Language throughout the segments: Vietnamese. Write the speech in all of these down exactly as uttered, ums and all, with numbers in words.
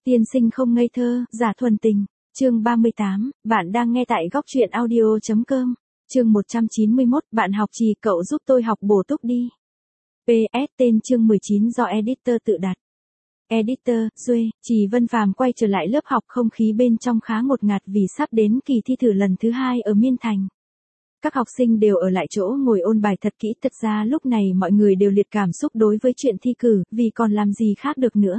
Tiên sinh không ngây thơ, giả thuần tình. Chương ba mươi tám, bạn đang nghe tại góc truyện audio chấm com. Chương một trăm chín mươi mốt, bạn học trì cậu giúp tôi học bổ túc đi. pê ét tên chương mười chín do editor tự đặt. Editor, Duê, Trì Vân Phàm quay trở lại lớp học, không khí bên trong khá ngột ngạt vì sắp đến kỳ thi thử lần thứ hai ở Miên Thành. Các học sinh đều ở lại chỗ ngồi ôn bài thật kỹ, thật ra lúc này mọi người đều liệt cảm xúc đối với chuyện thi cử, vì còn làm gì khác được nữa.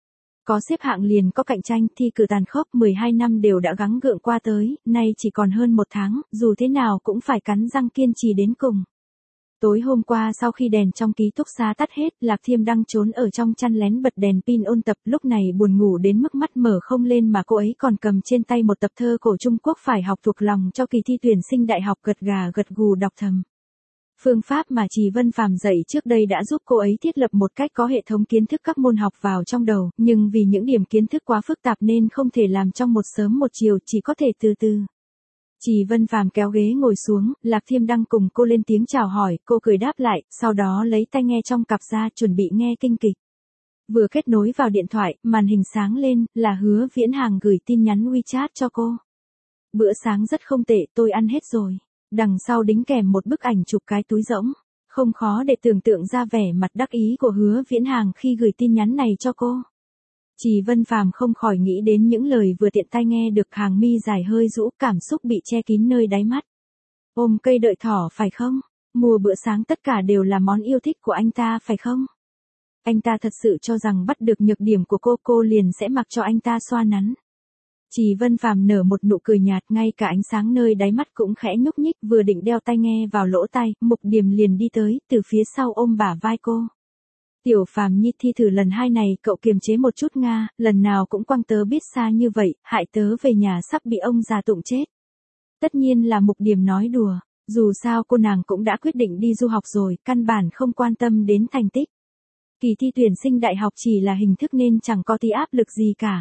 Có xếp hạng liền có cạnh tranh, thi cử tàn khốc, mười hai năm đều đã gắng gượng qua tới, nay chỉ còn hơn một tháng, dù thế nào cũng phải cắn răng kiên trì đến cùng. Tối hôm qua sau khi đèn trong ký túc xá tắt hết, Lạc Thiêm đang trốn ở trong chăn lén bật đèn pin ôn tập, lúc này buồn ngủ đến mức mắt mở không lên mà cô ấy còn cầm trên tay một tập thơ cổ Trung Quốc phải học thuộc lòng cho kỳ thi tuyển sinh đại học, gật gà gật gù đọc thầm. Phương pháp mà Trì Vân Phàm dạy trước đây đã giúp cô ấy thiết lập một cách có hệ thống kiến thức các môn học vào trong đầu, nhưng vì những điểm kiến thức quá phức tạp nên không thể làm trong một sớm một chiều, chỉ có thể từ từ. Trì Vân Phàm kéo ghế ngồi xuống, Lạc Thiêm đang cùng cô lên tiếng chào hỏi, cô cười đáp lại, sau đó lấy tai nghe trong cặp ra chuẩn bị nghe kinh kịch. Vừa kết nối vào điện thoại, màn hình sáng lên, là Hứa Viễn Hàng gửi tin nhắn WeChat cho cô. Bữa sáng rất không tệ, tôi ăn hết rồi. Đằng sau đính kèm một bức ảnh chụp cái túi rỗng. Không khó để tưởng tượng ra vẻ mặt đắc ý của Hứa Viễn Hàng khi gửi tin nhắn này cho cô. Trì Vân Phàm không khỏi nghĩ đến những lời vừa tiện tai nghe được, hàng mi dài hơi rũ, cảm xúc bị che kín nơi đáy mắt. Ôm cây đợi thỏ phải không? Mua bữa sáng tất cả đều là món yêu thích của anh ta phải không? Anh ta thật sự cho rằng bắt được nhược điểm của cô, cô liền sẽ mặc cho anh ta xoa nắn. Trì Vân Phàm nở một nụ cười nhạt, ngay cả ánh sáng nơi đáy mắt cũng khẽ nhúc nhích, vừa định đeo tai nghe vào lỗ tai, Mục Điềm liền đi tới, từ phía sau ôm bả vai cô. Tiểu Phàm Nhi, thi thử lần hai này cậu kiềm chế một chút nga, lần nào cũng quăng tớ biết xa như vậy, hại tớ về nhà sắp bị ông già tụng chết. Tất nhiên là Mục Điềm nói đùa, dù sao cô nàng cũng đã quyết định đi du học rồi, căn bản không quan tâm đến thành tích. Kỳ thi tuyển sinh đại học chỉ là hình thức nên chẳng có tí áp lực gì cả.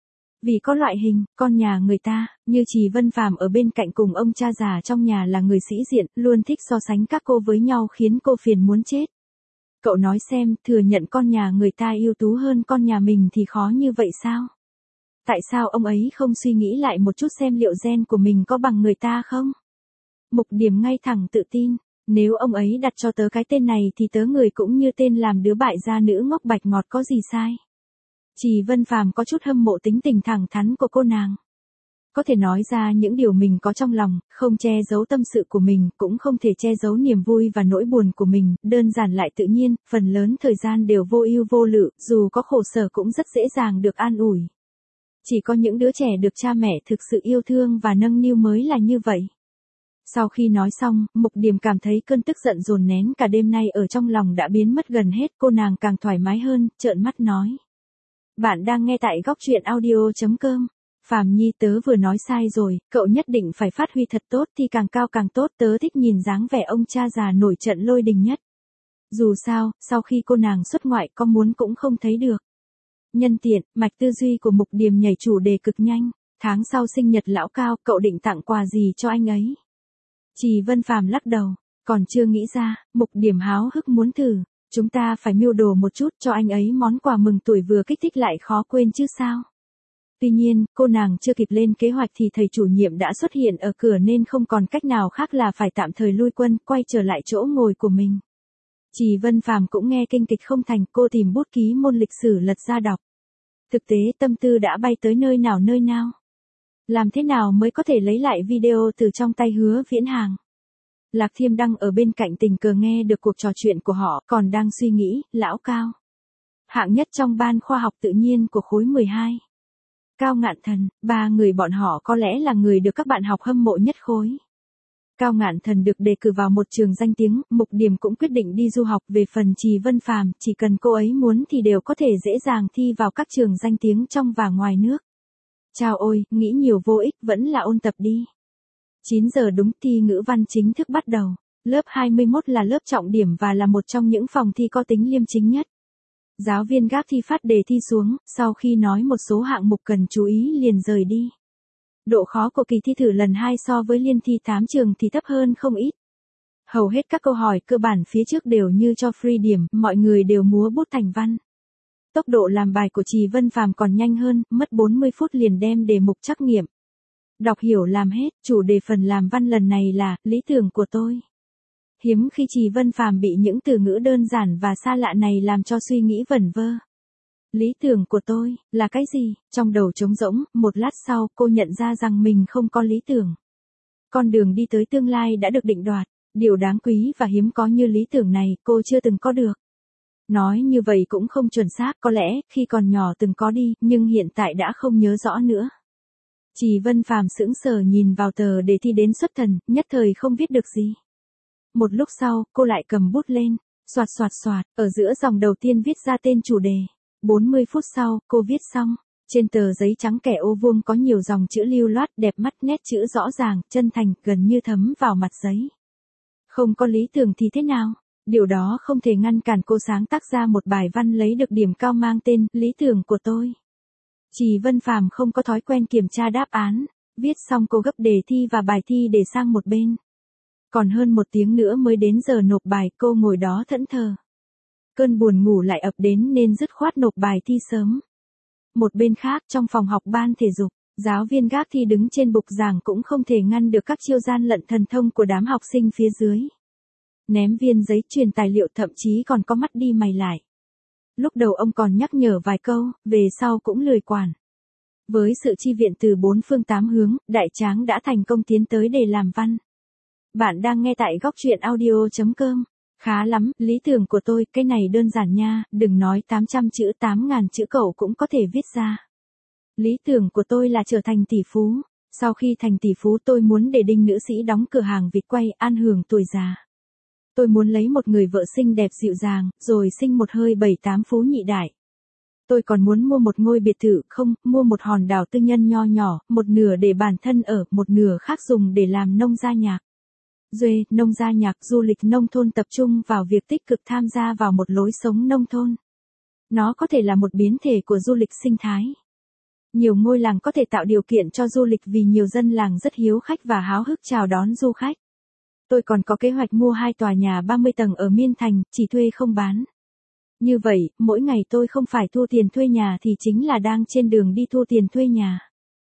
Vì có loại hình, con nhà người ta, như Trì Vân Phàm ở bên cạnh cùng ông cha già trong nhà là người sĩ diện, luôn thích so sánh các cô với nhau khiến cô phiền muốn chết. Cậu nói xem, thừa nhận con nhà người ta ưu tú hơn con nhà mình thì khó như vậy sao? Tại sao ông ấy không suy nghĩ lại một chút xem liệu gen của mình có bằng người ta không? Mục Điềm ngay thẳng tự tin, nếu ông ấy đặt cho tớ cái tên này thì tớ người cũng như tên làm đứa bại gia nữ ngốc bạch ngọt có gì sai. Trì Vân Phàm có chút hâm mộ tính tình thẳng thắn của cô nàng. Có thể nói ra những điều mình có trong lòng, không che giấu tâm sự của mình, cũng không thể che giấu niềm vui và nỗi buồn của mình, đơn giản lại tự nhiên, phần lớn thời gian đều vô ưu vô lự, dù có khổ sở cũng rất dễ dàng được an ủi. Chỉ có những đứa trẻ được cha mẹ thực sự yêu thương và nâng niu mới là như vậy. Sau khi nói xong, Mục Điềm cảm thấy cơn tức giận dồn nén cả đêm nay ở trong lòng đã biến mất gần hết, cô nàng càng thoải mái hơn, trợn mắt nói. Bạn đang nghe tại góc truyện audio chấm com. Phàm Nhi, tớ vừa nói sai rồi, cậu nhất định phải phát huy thật tốt, thì càng cao càng tốt, tớ thích nhìn dáng vẻ ông cha già nổi trận lôi đình nhất. Dù sao, sau khi cô nàng xuất ngoại có muốn cũng không thấy được. Nhân tiện, mạch tư duy của Mục Điềm nhảy chủ đề cực nhanh, tháng sau sinh nhật lão Cao, cậu định tặng quà gì cho anh ấy? Trì Vân Phàm lắc đầu, còn chưa nghĩ ra. Mục Điềm háo hức muốn thử. Chúng ta phải mưu đồ một chút cho anh ấy món quà mừng tuổi vừa kích thích lại khó quên chứ sao. Tuy nhiên, cô nàng chưa kịp lên kế hoạch thì thầy chủ nhiệm đã xuất hiện ở cửa nên không còn cách nào khác là phải tạm thời lui quân, quay trở lại chỗ ngồi của mình. Trì Vân Phàm cũng nghe kinh kịch không thành, cô tìm bút ký môn lịch sử lật ra đọc. Thực tế tâm tư đã bay tới nơi nào nơi nào. Làm thế nào mới có thể lấy lại video từ trong tay Hứa Viễn Hàng? Lạc Thiêm đang ở bên cạnh tình cờ nghe được cuộc trò chuyện của họ, còn đang suy nghĩ, lão Cao. Hạng nhất trong ban khoa học tự nhiên của khối mười hai. Cao Ngạn Thần, ba người bọn họ có lẽ là người được các bạn học hâm mộ nhất khối. Cao Ngạn Thần được đề cử vào một trường danh tiếng, Mục Điềm cũng quyết định đi du học, về phần Trì Vân Phàm, chỉ cần cô ấy muốn thì đều có thể dễ dàng thi vào các trường danh tiếng trong và ngoài nước. Chao ôi, nghĩ nhiều vô ích, vẫn là ôn tập đi. chín giờ đúng, thi ngữ văn chính thức bắt đầu. Lớp hai mươi mốt là lớp trọng điểm và là một trong những phòng thi có tính liêm chính nhất. Giáo viên gác thi phát đề thi xuống, sau khi nói một số hạng mục cần chú ý liền rời đi. Độ khó của kỳ thi thử lần hai so với liên thi tám trường thì thấp hơn không ít. Hầu hết các câu hỏi cơ bản phía trước đều như cho free điểm, mọi người đều múa bút thành văn. Tốc độ làm bài của Trì Vân Phàm còn nhanh hơn, mất bốn mươi phút liền đem đề mục trắc nghiệm. Đọc hiểu làm hết, chủ đề phần làm văn lần này là lý tưởng của tôi. Hiếm khi Trì Vân Phàm bị những từ ngữ đơn giản và xa lạ này làm cho suy nghĩ vẩn vơ. Lý tưởng của tôi là cái gì? Trong đầu trống rỗng, một lát sau, cô nhận ra rằng mình không có lý tưởng. Con đường đi tới tương lai đã được định đoạt, điều đáng quý và hiếm có như lý tưởng này, cô chưa từng có được. Nói như vậy cũng không chuẩn xác, có lẽ khi còn nhỏ từng có đi, nhưng hiện tại đã không nhớ rõ nữa. Trì Vân Phàm sững sờ nhìn vào tờ đề thi đến xuất thần, nhất thời không viết được gì. Một lúc sau, cô lại cầm bút lên, soạt soạt soạt, ở giữa dòng đầu tiên viết ra tên chủ đề. bốn mươi phút sau, cô viết xong. Trên tờ giấy trắng kẻ ô vuông có nhiều dòng chữ lưu loát, đẹp mắt, nét chữ rõ ràng, chân thành, gần như thấm vào mặt giấy. Không có lý tưởng thì thế nào? Điều đó không thể ngăn cản cô sáng tác ra một bài văn lấy được điểm cao mang tên Lý tưởng của tôi. Trì Vân Phàm không có thói quen kiểm tra đáp án, viết xong cô gấp đề thi và bài thi để sang một bên. Còn hơn một tiếng nữa mới đến giờ nộp bài, cô ngồi đó thẫn thờ. Cơn buồn ngủ lại ập đến nên dứt khoát nộp bài thi sớm. Một bên khác trong phòng học ban thể dục, giáo viên gác thi đứng trên bục giảng cũng không thể ngăn được các chiêu gian lận thần thông của đám học sinh phía dưới. Ném viên giấy truyền tài liệu, thậm chí còn có mắt đi mày lại. Lúc đầu ông còn nhắc nhở vài câu, về sau cũng lười quản. Với sự chi viện từ bốn phương tám hướng, Đại Tráng đã thành công tiến tới để làm văn. Bạn đang nghe tại góc truyện audio chấm com. Khá lắm, lý tưởng của tôi, cái này đơn giản nha, đừng nói tám trăm chữ, tám nghìn chữ cậu cũng có thể viết ra. Lý tưởng của tôi là trở thành tỷ phú. Sau khi thành tỷ phú tôi muốn để Đinh nữ sĩ đóng cửa hàng vịt quay, an hưởng tuổi già. Tôi muốn lấy một người vợ xinh đẹp dịu dàng, rồi sinh một hơi bảy tám phú nhị đại. Tôi còn muốn mua một ngôi biệt thự, không, mua một hòn đảo tư nhân nho nhỏ, một nửa để bản thân ở, một nửa khác dùng để làm nông gia nhạc. Duê, nông gia nhạc, du lịch nông thôn tập trung vào việc tích cực tham gia vào một lối sống nông thôn. Nó có thể là một biến thể của du lịch sinh thái. Nhiều ngôi làng có thể tạo điều kiện cho du lịch vì nhiều dân làng rất hiếu khách và háo hức chào đón du khách. Tôi còn có kế hoạch mua hai tòa nhà ba mươi tầng ở Miên Thành, chỉ thuê không bán. Như vậy, mỗi ngày tôi không phải thu tiền thuê nhà thì chính là đang trên đường đi thu tiền thuê nhà.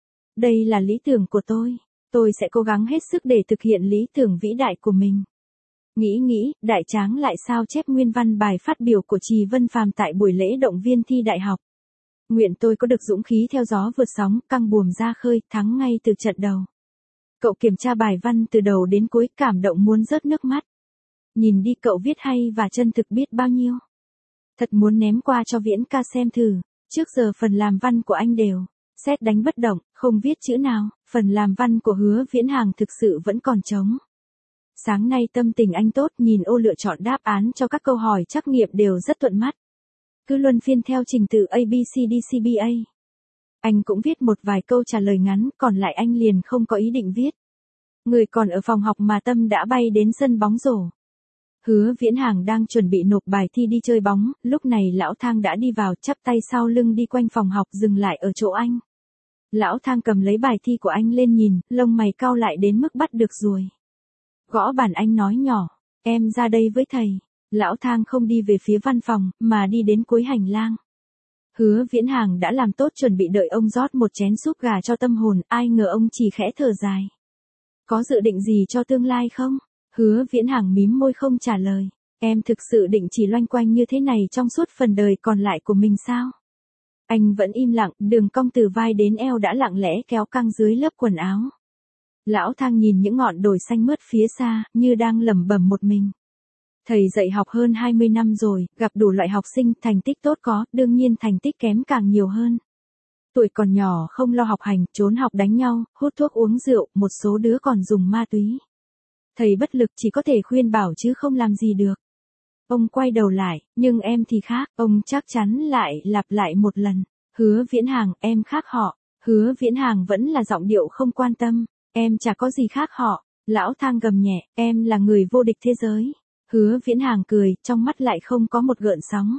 Đây là lý tưởng của tôi. Tôi sẽ cố gắng hết sức để thực hiện lý tưởng vĩ đại của mình. Nghĩ nghĩ, Đại Tráng lại sao chép nguyên văn bài phát biểu của Trì Vân Phàm tại buổi lễ động viên thi đại học. Nguyện tôi có được dũng khí theo gió vượt sóng, căng buồm ra khơi, thắng ngay từ trận đầu. Cậu kiểm tra bài văn từ đầu đến cuối, cảm động muốn rớt nước mắt. Nhìn đi, cậu viết hay và chân thực biết bao nhiêu. Thật muốn ném qua cho Viễn ca xem thử. Trước giờ phần làm văn của anh đều sét đánh bất động, không viết chữ nào. Phần làm văn của Hứa Viễn Hàng thực sự vẫn còn trống. Sáng nay tâm tình anh tốt, nhìn ô lựa chọn đáp án cho các câu hỏi trắc nghiệm đều rất thuận mắt. Cứ luân phiên theo trình tự A B C D C B A. Anh cũng viết một vài câu trả lời ngắn, còn lại anh liền không có ý định viết. Người còn ở phòng học mà tâm đã bay đến sân bóng rổ. Hứa Viễn Hàng đang chuẩn bị nộp bài thi đi chơi bóng, lúc này Lão Thang đã đi vào, chắp tay sau lưng đi quanh phòng học, dừng lại ở chỗ anh. Lão Thang cầm lấy bài thi của anh lên nhìn, lông mày cau lại đến mức bắt được ruồi. Gõ bàn anh nói nhỏ, em ra đây với thầy. Lão Thang không đi về phía văn phòng, mà đi đến cuối hành lang. Hứa Viễn Hàng đã làm tốt chuẩn bị đợi ông rót một chén súp gà cho tâm hồn, ai ngờ ông chỉ khẽ thở dài. Có dự định gì cho tương lai không? Hứa Viễn Hàng mím môi không trả lời. Em thực sự định chỉ loanh quanh như thế này trong suốt phần đời còn lại của mình sao? Anh vẫn im lặng, đường cong từ vai đến eo đã lặng lẽ kéo căng dưới lớp quần áo. Lão Thang nhìn những ngọn đồi xanh mướt phía xa, như đang lẩm bẩm một mình. Thầy dạy học hơn hai mươi năm rồi, gặp đủ loại học sinh, thành tích tốt có, đương nhiên thành tích kém càng nhiều hơn. Tuổi còn nhỏ không lo học hành, trốn học đánh nhau, hút thuốc uống rượu, một số đứa còn dùng ma túy. Thầy bất lực chỉ có thể khuyên bảo chứ không làm gì được. Ông quay đầu lại, nhưng em thì khác, ông chắc chắn lại lặp lại một lần. Hứa Viễn Hàng, em khác họ. Hứa Viễn Hàng vẫn là giọng điệu không quan tâm. Em chả có gì khác họ. Lão Thang gầm nhẹ, em là người vô địch thế giới. Hứa Viễn Hàng cười, trong mắt lại không có một gợn sóng.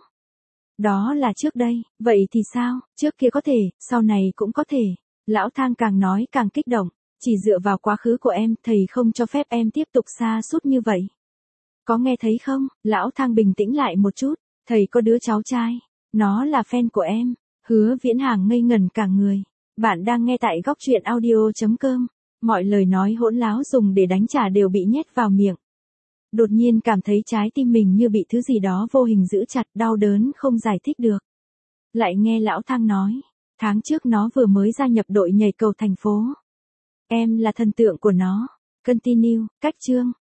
Đó là trước đây, vậy thì sao, trước kia có thể, sau này cũng có thể. Lão Thang càng nói càng kích động, chỉ dựa vào quá khứ của em, thầy không cho phép em tiếp tục sa sút như vậy. Có nghe thấy không? Lão Thang bình tĩnh lại một chút, thầy có đứa cháu trai. Nó là fan của em. Hứa Viễn Hàng ngây ngẩn cả người. Bạn đang nghe tại góc truyện audio.com. Mọi lời nói hỗn láo dùng để đánh trả đều bị nhét vào miệng. Đột nhiên cảm thấy trái tim mình như bị thứ gì đó vô hình giữ chặt, đau đớn không giải thích được. Lại nghe lão Thang nói, tháng trước nó vừa mới gia nhập đội nhảy cầu thành phố. Em là thần tượng của nó. Continue, cách chương.